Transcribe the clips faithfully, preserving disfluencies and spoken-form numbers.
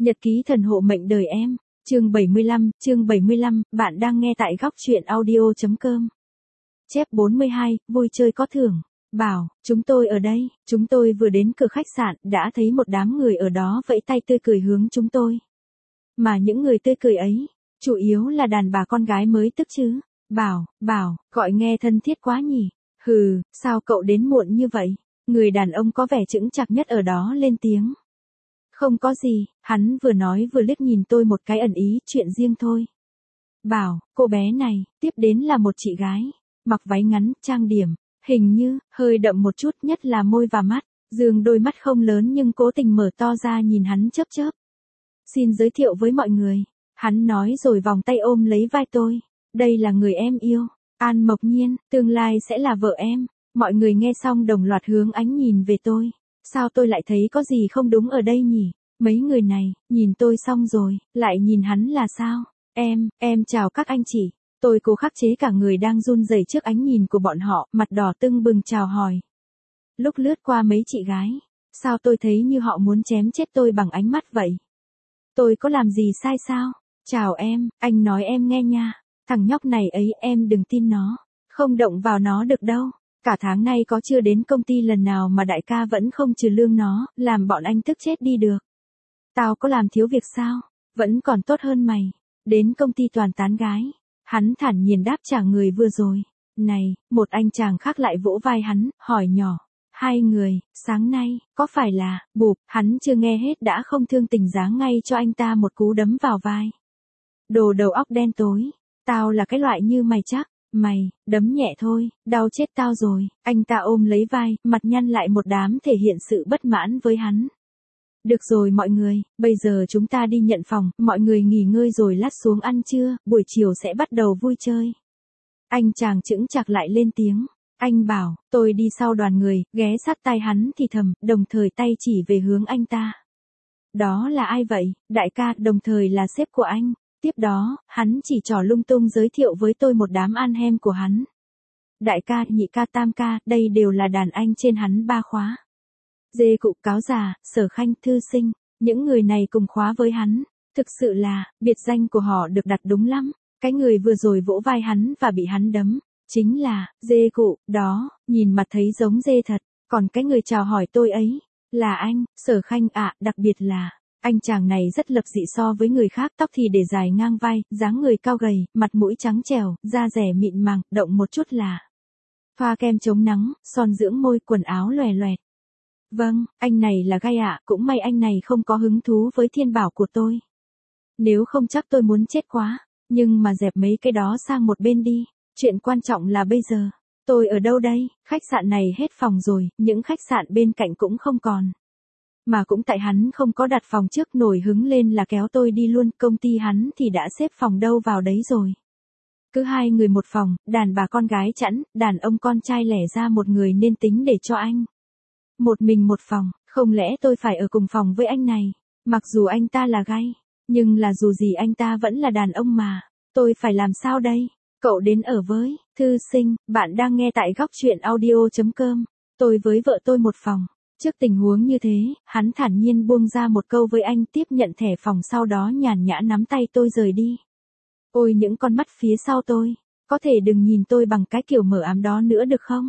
Nhật ký thần hộ mệnh đời em, chương bảy mươi lăm, chương bảy mươi lăm, bạn đang nghe tại góc truyện audio chấm com. Chép bốn mươi hai, vui chơi có thưởng. Bảo, chúng tôi ở đây, chúng tôi vừa đến cửa khách sạn, đã thấy một đám người ở đó vẫy tay tươi cười hướng chúng tôi. Mà những người tươi cười ấy, chủ yếu là đàn bà con gái mới tức chứ. Bảo, bảo, gọi nghe thân thiết quá nhỉ. Hừ, sao cậu đến muộn như vậy? Người đàn ông có vẻ chững chạc nhất ở đó lên tiếng. Không có gì, hắn vừa nói vừa liếc nhìn tôi một cái ẩn ý, chuyện riêng thôi. Bảo, cô bé này, tiếp đến là một chị gái, mặc váy ngắn, trang điểm, hình như, hơi đậm một chút, nhất là môi và mắt, dương đôi mắt không lớn nhưng cố tình mở to ra nhìn hắn chớp chớp. Xin giới thiệu với mọi người, hắn nói rồi vòng tay ôm lấy vai tôi, đây là người em yêu, An Mộc Nhiên, tương lai sẽ là vợ em. Mọi người nghe xong đồng loạt hướng ánh nhìn về tôi. Sao tôi lại thấy có gì không đúng ở đây nhỉ? Mấy người này, nhìn tôi xong rồi, lại nhìn hắn là sao? Em, em chào các anh chị. Tôi cố khắc chế cả người đang run rẩy trước ánh nhìn của bọn họ, mặt đỏ tưng bừng chào hỏi. Lúc lướt qua mấy chị gái, sao tôi thấy như họ muốn chém chết tôi bằng ánh mắt vậy? Tôi có làm gì sai sao? Chào em, anh nói em nghe nha. Thằng nhóc này ấy em đừng tin nó. Không động vào nó được đâu. Cả tháng nay có chưa đến công ty lần nào mà đại ca vẫn không trừ lương nó, làm bọn anh tức chết đi được. Tao có làm thiếu việc sao? Vẫn còn tốt hơn mày. Đến công ty toàn tán gái. Hắn thản nhiên đáp trả người vừa rồi. Này, một anh chàng khác lại vỗ vai hắn, hỏi nhỏ. Hai người, sáng nay, có phải là, bụp, hắn chưa nghe hết đã không thương tình giáng ngay cho anh ta một cú đấm vào vai. Đồ đầu óc đen tối. Tao là cái loại như mày chắc. Mày, đấm nhẹ thôi, đau chết tao rồi. Anh ta ôm lấy vai, mặt nhăn lại một đám thể hiện sự bất mãn với hắn. Được rồi mọi người, bây giờ chúng ta đi nhận phòng, mọi người nghỉ ngơi rồi lát xuống ăn trưa, buổi chiều sẽ bắt đầu vui chơi. Anh chàng chững chạc lại lên tiếng. Anh bảo, tôi đi sau đoàn người, ghé sát tai hắn thì thầm, đồng thời tay chỉ về hướng anh ta. Đó là ai vậy? Đại ca, đồng thời là sếp của anh. Tiếp đó, hắn chỉ trỏ lung tung giới thiệu với tôi một đám an hem của hắn. Đại ca, nhị ca, tam ca, đây đều là đàn anh trên hắn ba khóa. Dê cụ, cáo già, Sở Khanh, Thư Sinh, những người này cùng khóa với hắn. Thực sự là, biệt danh của họ được đặt đúng lắm. Cái người vừa rồi vỗ vai hắn và bị hắn đấm, chính là, dê cụ, đó, nhìn mặt thấy giống dê thật. Còn cái người chào hỏi tôi ấy, là anh, Sở Khanh ạ, đặc biệt là... Anh chàng này rất lập dị so với người khác, tóc thì để dài ngang vai, dáng người cao gầy, mặt mũi trắng trẻo, da rẻ mịn màng, động một chút là thoa kem chống nắng, son dưỡng môi, quần áo lòe loẹt. Vâng, anh này là gai ạ, cũng may anh này không có hứng thú với thiên bảo của tôi. Nếu không chắc tôi muốn chết quá, nhưng mà dẹp mấy cái đó sang một bên đi, chuyện quan trọng là bây giờ, tôi ở đâu đây, khách sạn này hết phòng rồi, những khách sạn bên cạnh cũng không còn. Mà cũng tại hắn không có đặt phòng trước nổi hứng lên là kéo tôi đi luôn, công ty hắn thì đã xếp phòng đâu vào đấy rồi. Cứ hai người một phòng, đàn bà con gái chẵn, đàn ông con trai lẻ ra một người nên tính để cho anh. Một mình một phòng, không lẽ tôi phải ở cùng phòng với anh này, mặc dù anh ta là gay, nhưng là dù gì anh ta vẫn là đàn ông mà, tôi phải làm sao đây? Cậu đến ở với, Thư Sinh, bạn đang nghe tại góc truyện audio chấm com, tôi với vợ tôi một phòng. Trước tình huống như thế, hắn thản nhiên buông ra một câu với anh, tiếp nhận thẻ phòng, sau đó nhàn nhã nắm tay tôi rời đi. Ôi những con mắt phía sau tôi, có thể đừng nhìn tôi bằng cái kiểu mờ ám đó nữa được không?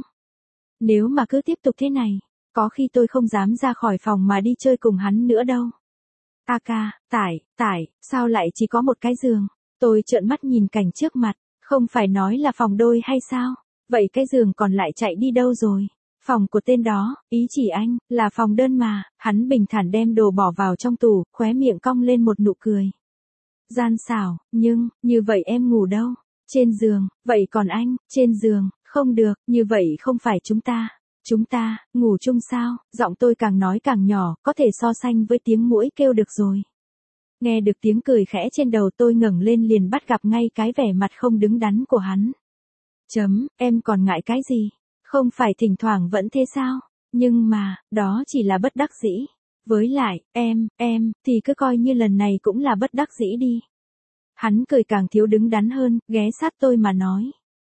Nếu mà cứ tiếp tục thế này, có khi tôi không dám ra khỏi phòng mà đi chơi cùng hắn nữa đâu. A ca, tải, tải, sao lại chỉ có một cái giường? Tôi trợn mắt nhìn cảnh trước mặt, không phải nói là phòng đôi hay sao? Vậy cái giường còn lại chạy đi đâu rồi? Phòng của tên đó, ý chỉ anh, là phòng đơn mà. Hắn bình thản đem đồ bỏ vào trong tủ, khóe miệng cong lên một nụ cười. Gian xảo, nhưng, như vậy em ngủ đâu? Trên giường, vậy còn anh, trên giường, không được, như vậy không phải chúng ta. Chúng ta, ngủ chung sao? Giọng tôi càng nói càng nhỏ, có thể so sánh với tiếng muỗi kêu được rồi. Nghe được tiếng cười khẽ trên đầu tôi ngẩng lên liền bắt gặp ngay cái vẻ mặt không đứng đắn của hắn. Chấm, em còn ngại cái gì? Không phải thỉnh thoảng vẫn thế sao? Nhưng mà, đó chỉ là bất đắc dĩ. Với lại, em, em, thì cứ coi như lần này cũng là bất đắc dĩ đi. Hắn cười càng thiếu đứng đắn hơn, ghé sát tôi mà nói.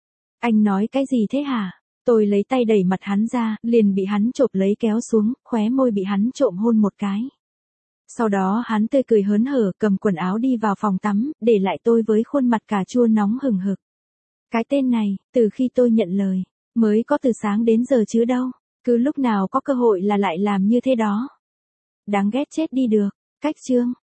Anh nói cái gì thế hả? Tôi lấy tay đẩy mặt hắn ra, liền bị hắn chộp lấy kéo xuống, khóe môi bị hắn trộm hôn một cái. Sau đó hắn tươi cười hớn hở cầm quần áo đi vào phòng tắm, để lại tôi với khuôn mặt cà chua nóng hừng hực. Cái tên này, từ khi tôi nhận lời, mới có từ sáng đến giờ chứ đâu. Cứ lúc nào có cơ hội là lại làm như thế đó. Đáng ghét chết đi được. Cách chương